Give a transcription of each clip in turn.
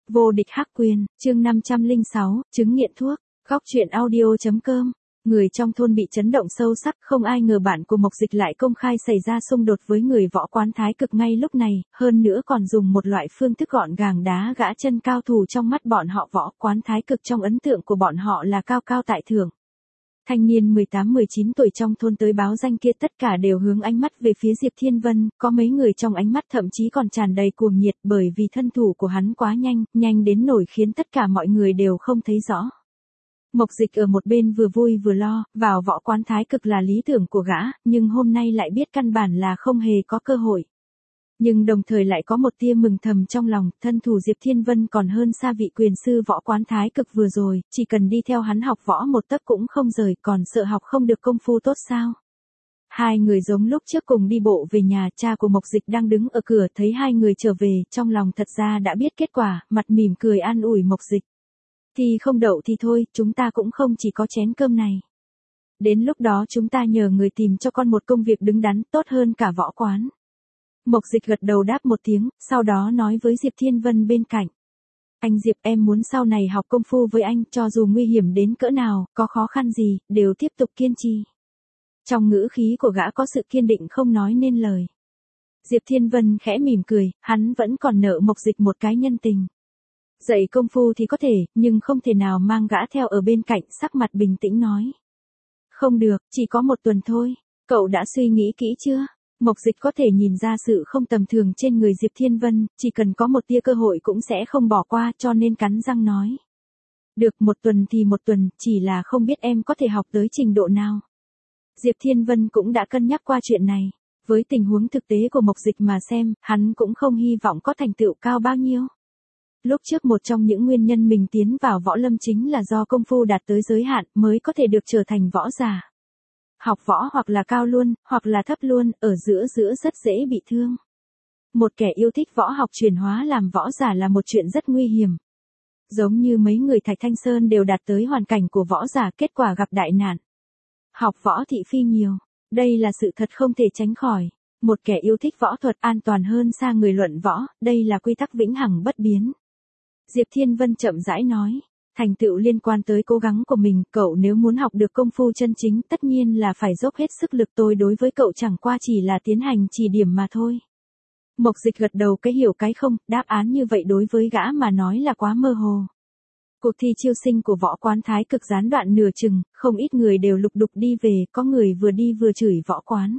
Vô địch hắc quyền, chương 506, chứng nghiện thuốc, góc truyện audio.com. Người trong thôn bị chấn động sâu sắc, không ai ngờ bạn của Mộc Dịch lại công khai xảy ra xung đột với người võ quán Thái Cực ngay lúc này, hơn nữa còn dùng một loại phương thức gọn gàng đá gã chân cao thủ trong mắt bọn họ. Võ quán Thái Cực trong ấn tượng của bọn họ là cao cao tại thượng. Thanh niên 18-19 tuổi trong thôn tới báo danh kia tất cả đều hướng ánh mắt về phía Diệp Thiên Vân, có mấy người trong ánh mắt thậm chí còn tràn đầy cuồng nhiệt bởi vì thân thủ của hắn quá nhanh, nhanh đến nỗi khiến tất cả mọi người đều không thấy rõ. Mộc Dịch ở một bên vừa vui vừa lo, vào võ quán Thái Cực là lý tưởng của gã, nhưng hôm nay lại biết căn bản là không hề có cơ hội. Nhưng đồng thời lại có một tia mừng thầm trong lòng, thân thủ Diệp Thiên Vân còn hơn xa vị quyền sư võ quán Thái Cực vừa rồi, chỉ cần đi theo hắn học võ một tấc cũng không rời, còn sợ học không được công phu tốt sao. Hai người giống lúc trước cùng đi bộ về nhà, cha của Mộc Dịch đang đứng ở cửa thấy hai người trở về, trong lòng thật ra đã biết kết quả, mặt mỉm cười an ủi Mộc Dịch. Thì không đậu thì thôi, chúng ta cũng không chỉ có chén cơm này. Đến lúc đó chúng ta nhờ người tìm cho con một công việc đứng đắn tốt hơn cả võ quán. Mộc Dịch gật đầu đáp một tiếng, sau đó nói với Diệp Thiên Vân bên cạnh. Anh Diệp, em muốn sau này học công phu với anh, cho dù nguy hiểm đến cỡ nào, có khó khăn gì, đều tiếp tục kiên trì. Trong ngữ khí của gã có sự kiên định không nói nên lời. Diệp Thiên Vân khẽ mỉm cười, hắn vẫn còn nợ Mộc Dịch một cái nhân tình. Dạy công phu thì có thể, nhưng không thể nào mang gã theo ở bên cạnh, sắc mặt bình tĩnh nói. Không được, chỉ có một tuần thôi, cậu đã suy nghĩ kỹ chưa? Mộc Dịch có thể nhìn ra sự không tầm thường trên người Diệp Thiên Vân, chỉ cần có một tia cơ hội cũng sẽ không bỏ qua, cho nên cắn răng nói. Được, một tuần thì một tuần, chỉ là không biết em có thể học tới trình độ nào. Diệp Thiên Vân cũng đã cân nhắc qua chuyện này. Với tình huống thực tế của Mộc Dịch mà xem, hắn cũng không hy vọng có thành tựu cao bao nhiêu. Lúc trước một trong những nguyên nhân mình tiến vào võ lâm chính là do công phu đạt tới giới hạn mới có thể được trở thành võ giả. Học võ hoặc là cao luôn, hoặc là thấp luôn, ở giữa rất dễ bị thương. Một kẻ yêu thích võ học chuyển hóa làm võ giả là một chuyện rất nguy hiểm. Giống như mấy người Thạch Thanh Sơn đều đạt tới hoàn cảnh của võ giả, kết quả gặp đại nạn. Học võ thị phi nhiều, đây là sự thật không thể tránh khỏi. Một kẻ yêu thích võ thuật an toàn hơn xa người luận võ, đây là quy tắc vĩnh hằng bất biến. Diệp Thiên Vân chậm rãi nói, thành tựu liên quan tới cố gắng của mình, cậu nếu muốn học được công phu chân chính tất nhiên là phải dốc hết sức lực, tôi đối với cậu chẳng qua chỉ là tiến hành chỉ điểm mà thôi. Mộc Dịch gật đầu cái hiểu cái không, đáp án như vậy đối với gã mà nói là quá mơ hồ. Cuộc thi chiêu sinh của võ quán Thái Cực gián đoạn nửa chừng, không ít người đều lục đục đi về, có người vừa đi vừa chửi võ quán.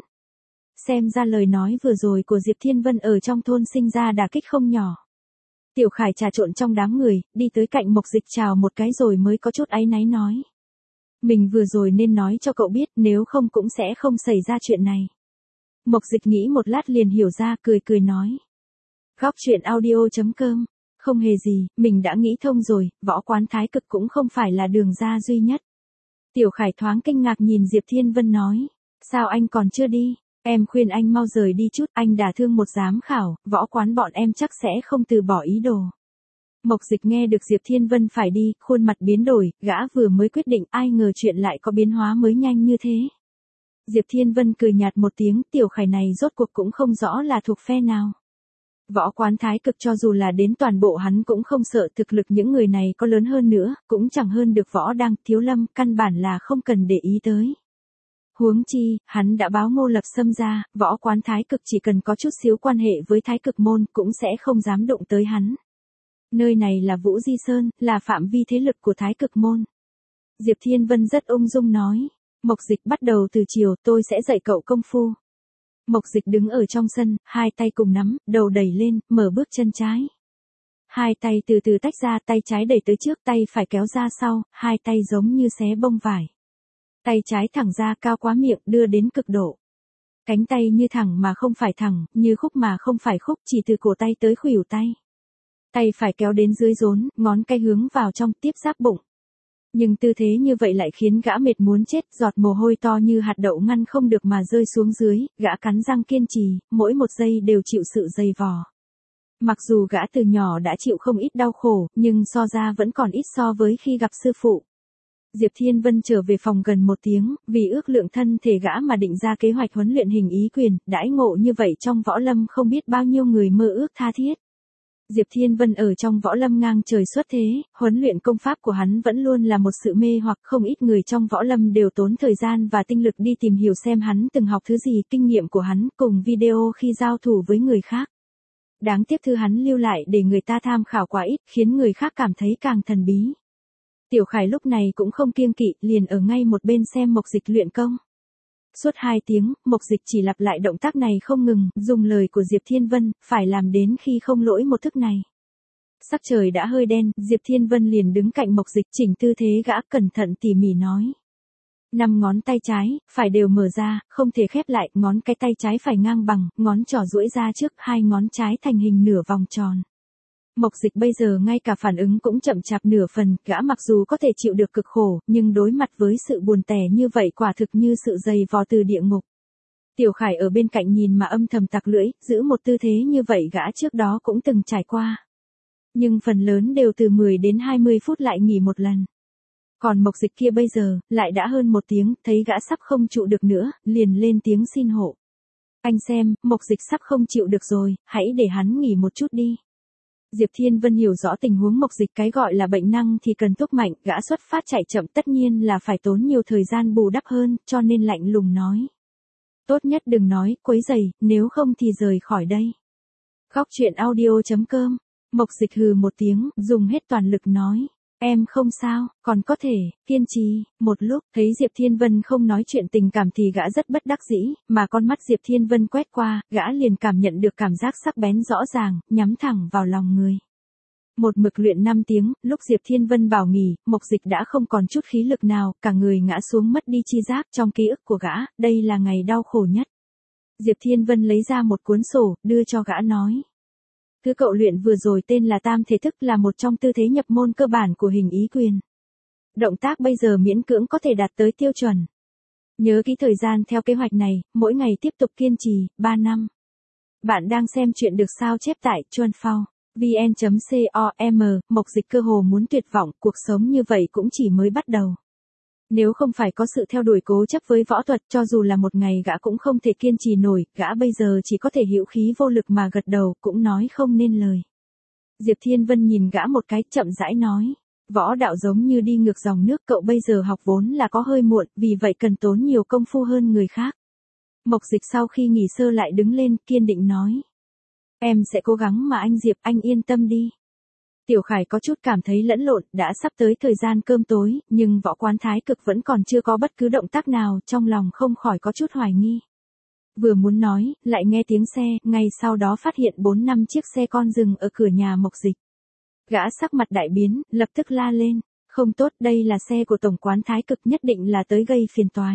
Xem ra lời nói vừa rồi của Diệp Thiên Vân ở trong thôn sinh ra đả kích không nhỏ. Tiểu Khải trà trộn trong đám người, đi tới cạnh Mộc Dịch chào một cái rồi mới có chút áy náy nói. Mình vừa rồi nên nói cho cậu biết, nếu không cũng sẽ không xảy ra chuyện này. Mộc Dịch nghĩ một lát liền hiểu ra, cười nói. Góc truyện audio.com, không hề gì, mình đã nghĩ thông rồi, võ quán Thái Cực cũng không phải là đường ra duy nhất. Tiểu Khải thoáng kinh ngạc nhìn Diệp Thiên Vân nói. Sao anh còn chưa đi? Em khuyên anh mau rời đi chút, anh đả thương một giám khảo, võ quán bọn em chắc sẽ không từ bỏ ý đồ. Mộc Dịch nghe được Diệp Thiên Vân phải đi, khuôn mặt biến đổi, gã vừa mới quyết định, ai ngờ chuyện lại có biến hóa mới nhanh như thế. Diệp Thiên Vân cười nhạt một tiếng, Tiểu Khải này rốt cuộc cũng không rõ là thuộc phe nào. Võ quán Thái Cực cho dù là đến toàn bộ hắn cũng không sợ, thực lực những người này có lớn hơn nữa, cũng chẳng hơn được Võ Đăng, Thiếu Lâm, căn bản là không cần để ý tới. Huống chi, hắn đã báo Ngô Lập Sâm ra, võ quán Thái Cực chỉ cần có chút xíu quan hệ với Thái Cực môn cũng sẽ không dám đụng tới hắn. Nơi này là Vũ Di Sơn, là phạm vi thế lực của Thái Cực môn. Diệp Thiên Vân rất ung dung nói, Mộc Dịch bắt đầu từ chiều tôi sẽ dạy cậu công phu. Mộc Dịch đứng ở trong sân, hai tay cùng nắm, đầu đẩy lên, mở bước chân trái. Hai tay từ từ tách ra, tay trái đẩy tới trước, tay phải kéo ra sau, hai tay giống như xé bông vải. Tay trái thẳng ra cao quá miệng đưa đến cực độ. Cánh tay như thẳng mà không phải thẳng, như khúc mà không phải khúc, chỉ từ cổ tay tới khuỷu tay. Tay phải kéo đến dưới rốn, ngón cái hướng vào trong, tiếp giáp bụng. Nhưng tư thế như vậy lại khiến gã mệt muốn chết, giọt mồ hôi to như hạt đậu ngăn không được mà rơi xuống dưới, gã cắn răng kiên trì, mỗi một giây đều chịu sự dày vò. Mặc dù gã từ nhỏ đã chịu không ít đau khổ, nhưng so ra vẫn còn ít so với khi gặp sư phụ. Diệp Thiên Vân trở về phòng gần một tiếng, vì ước lượng thân thể gã mà định ra kế hoạch huấn luyện hình ý quyền, đãi ngộ như vậy trong võ lâm không biết bao nhiêu người mơ ước tha thiết. Diệp Thiên Vân ở trong võ lâm ngang trời xuất thế, huấn luyện công pháp của hắn vẫn luôn là một sự mê hoặc, không ít người trong võ lâm đều tốn thời gian và tinh lực đi tìm hiểu xem hắn từng học thứ gì, kinh nghiệm của hắn cùng video khi giao thủ với người khác. Đáng tiếc thư hắn lưu lại để người ta tham khảo quá ít, khiến người khác cảm thấy càng thần bí. Tiểu Khải lúc này cũng không kiêng kỵ, liền ở ngay một bên xem Mộc Dịch luyện công. Suốt 2 tiếng, Mộc Dịch chỉ lặp lại động tác này không ngừng, dùng lời của Diệp Thiên Vân, phải làm đến khi không lỗi một thức này. Sắc trời đã hơi đen, Diệp Thiên Vân liền đứng cạnh Mộc Dịch chỉnh tư thế gã cẩn thận tỉ mỉ nói. 5 ngón tay trái, phải đều mở ra, không thể khép lại, ngón cái tay trái phải ngang bằng, ngón trỏ duỗi ra trước, 2 ngón trái thành hình nửa vòng tròn. Mộc Dịch bây giờ ngay cả phản ứng cũng chậm chạp nửa phần, gã mặc dù có thể chịu được cực khổ, nhưng đối mặt với sự buồn tẻ như vậy quả thực như sự dày vò từ địa ngục. Tiểu Khải ở bên cạnh nhìn mà âm thầm tặc lưỡi, giữ một tư thế như vậy gã trước đó cũng từng trải qua. Nhưng phần lớn đều từ 10 đến 20 phút lại nghỉ một lần. Còn Mộc Dịch kia bây giờ, lại đã hơn 1 tiếng, thấy gã sắp không trụ được nữa, liền lên tiếng xin hộ. Anh xem, Mộc Dịch sắp không chịu được rồi, hãy để hắn nghỉ một chút đi. Diệp Thiên Vân hiểu rõ tình huống Mộc Dịch, cái gọi là bệnh năng thì cần thúc mạnh, gã xuất phát chạy chậm tất nhiên là phải tốn nhiều thời gian bù đắp hơn, cho nên lạnh lùng nói. Tốt nhất đừng nói, quấy rầy, nếu không thì rời khỏi đây. Góc truyện audio.com, Mộc Dịch hừ một tiếng, dùng hết toàn lực nói. Em không sao, còn có thể, kiên trì. Một lúc, thấy Diệp Thiên Vân không nói chuyện tình cảm thì gã rất bất đắc dĩ, mà con mắt Diệp Thiên Vân quét qua, gã liền cảm nhận được cảm giác sắc bén rõ ràng, nhắm thẳng vào lòng người. Một mực luyện 5 tiếng, lúc Diệp Thiên Vân bảo nghỉ, Mộc Dịch đã không còn chút khí lực nào, cả người ngã xuống mất đi chi giác. Trong ký ức của gã, đây là ngày đau khổ nhất. Diệp Thiên Vân lấy ra một cuốn sổ, đưa cho gã nói. Thứ cậu luyện vừa rồi tên là tam thể thức, là một trong tư thế nhập môn cơ bản của hình ý quyền. Động tác bây giờ miễn cưỡng có thể đạt tới tiêu chuẩn. Nhớ kỹ thời gian theo kế hoạch này, mỗi ngày tiếp tục kiên trì, 3 năm. Bạn đang xem chuyện được sao chép tại Chuanphao, vn.com, Mộc Dịch cơ hồ muốn tuyệt vọng, cuộc sống như vậy cũng chỉ mới bắt đầu. Nếu không phải có sự theo đuổi cố chấp với võ thuật, cho dù là một ngày gã cũng không thể kiên trì nổi, gã bây giờ chỉ có thể hữu khí vô lực mà gật đầu, cũng nói không nên lời. Diệp Thiên Vân nhìn gã một cái, chậm rãi nói, võ đạo giống như đi ngược dòng nước, cậu bây giờ học vốn là có hơi muộn, vì vậy cần tốn nhiều công phu hơn người khác. Mộc Dịch sau khi nghỉ sơ lại đứng lên, kiên định nói, em sẽ cố gắng mà anh Diệp, anh yên tâm đi. Tiểu Khải có chút cảm thấy lẫn lộn, đã sắp tới thời gian cơm tối, nhưng võ quán Thái Cực vẫn còn chưa có bất cứ động tác nào, trong lòng không khỏi có chút hoài nghi. Vừa muốn nói, lại nghe tiếng xe, ngay sau đó phát hiện 4-5 chiếc xe con dừng ở cửa nhà Mộc Dịch. Gã sắc mặt đại biến, lập tức la lên, không tốt, đây là xe của tổng quán Thái Cực, nhất định là tới gây phiền toái.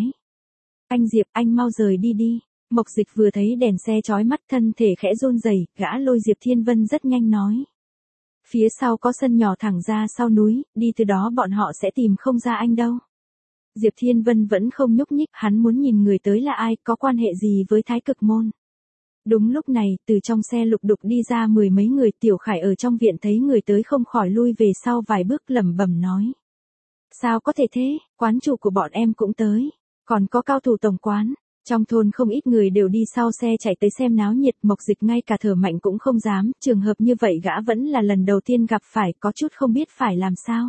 Anh Diệp, anh mau rời đi đi. Mộc Dịch vừa thấy đèn xe chói mắt, thân thể khẽ run rẩy, gã lôi Diệp Thiên Vân rất nhanh nói. Phía sau có sân nhỏ thẳng ra sau núi, đi từ đó bọn họ sẽ tìm không ra anh đâu. Diệp Thiên Vân vẫn không nhúc nhích, hắn muốn nhìn người tới là ai, có quan hệ gì với Thái Cực môn. Đúng lúc này, từ trong xe lục đục đi ra 10 mấy người. Tiểu Khải ở trong viện thấy người tới không khỏi lui về sau vài bước, lẩm bẩm nói. Sao có thể thế, quán chủ của bọn em cũng tới, còn có cao thủ tổng quán. Trong thôn không ít người đều đi sau xe chạy tới xem náo nhiệt, Mộc Dịch ngay cả thở mạnh cũng không dám, trường hợp như vậy gã vẫn là lần đầu tiên gặp phải, có chút không biết phải làm sao.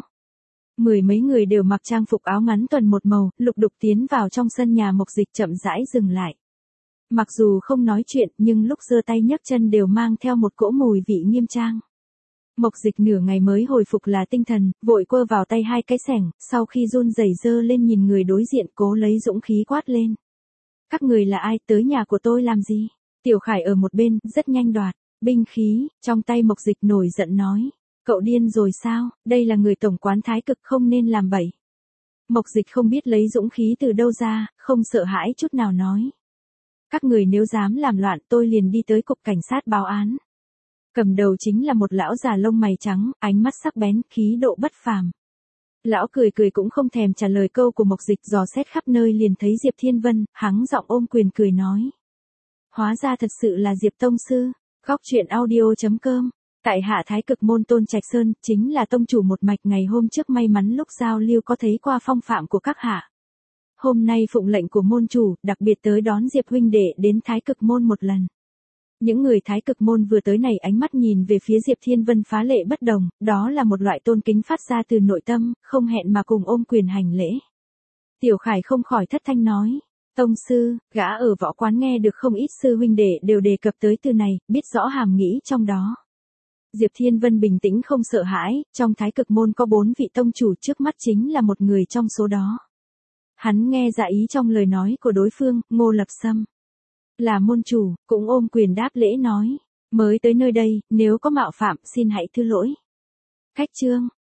10 mấy người đều mặc trang phục áo ngắn tuần một màu, lục đục tiến vào trong sân nhà Mộc Dịch, chậm rãi dừng lại. Mặc dù không nói chuyện, nhưng lúc giơ tay nhấc chân đều mang theo một cỗ mùi vị nghiêm trang. Mộc Dịch nửa ngày mới hồi phục là tinh thần, vội quơ vào tay 2 cái xẻng, sau khi run rẩy giơ lên nhìn người đối diện, cố lấy dũng khí quát lên. Các người là ai, tới nhà của tôi làm gì? Tiểu Khải ở một bên, rất nhanh đoạt binh khí, trong tay Mộc Dịch, nổi giận nói. Cậu điên rồi sao, đây là người tổng quán Thái Cực, không nên làm bậy. Mộc Dịch không biết lấy dũng khí từ đâu ra, không sợ hãi chút nào nói. Các người nếu dám làm loạn, tôi liền đi tới cục cảnh sát báo án. Cầm đầu chính là một lão già lông mày trắng, ánh mắt sắc bén, khí độ bất phàm. Lão cười cười cũng không thèm trả lời câu của Mộc Dịch, dò xét khắp nơi liền thấy Diệp Thiên Vân, hắng giọng ôm quyền cười nói. Hóa ra thật sự là Diệp tông sư. Góc truyện audio.com, tại Hạ Thái Cực môn Tôn Trạch Sơn, chính là tông chủ một mạch, ngày hôm trước may mắn lúc giao lưu có thấy qua phong phạm của các hạ. Hôm nay phụng lệnh của môn chủ, đặc biệt tới đón Diệp huynh đệ đến Thái Cực môn một lần. Những người thái cực môn vừa tới này ánh mắt nhìn về phía Diệp Thiên Vân phá lệ bất đồng, đó là một loại tôn kính phát ra từ nội tâm, không hẹn mà cùng ôm quyền hành lễ. Tiểu Khải không khỏi thất thanh nói, tông sư, gã ở võ quán nghe được không ít sư huynh đệ đều đề cập tới từ này, biết rõ hàm nghĩ trong đó. Diệp Thiên Vân bình tĩnh không sợ hãi, trong thái cực môn có 4 vị tông chủ, trước mắt chính là một người trong số đó. Hắn nghe ra ý trong lời nói của đối phương, Ngô Lập Sâm là môn chủ, cũng ôm quyền đáp lễ nói, mới tới nơi đây, nếu có mạo phạm xin hãy thứ lỗi. Khách trương,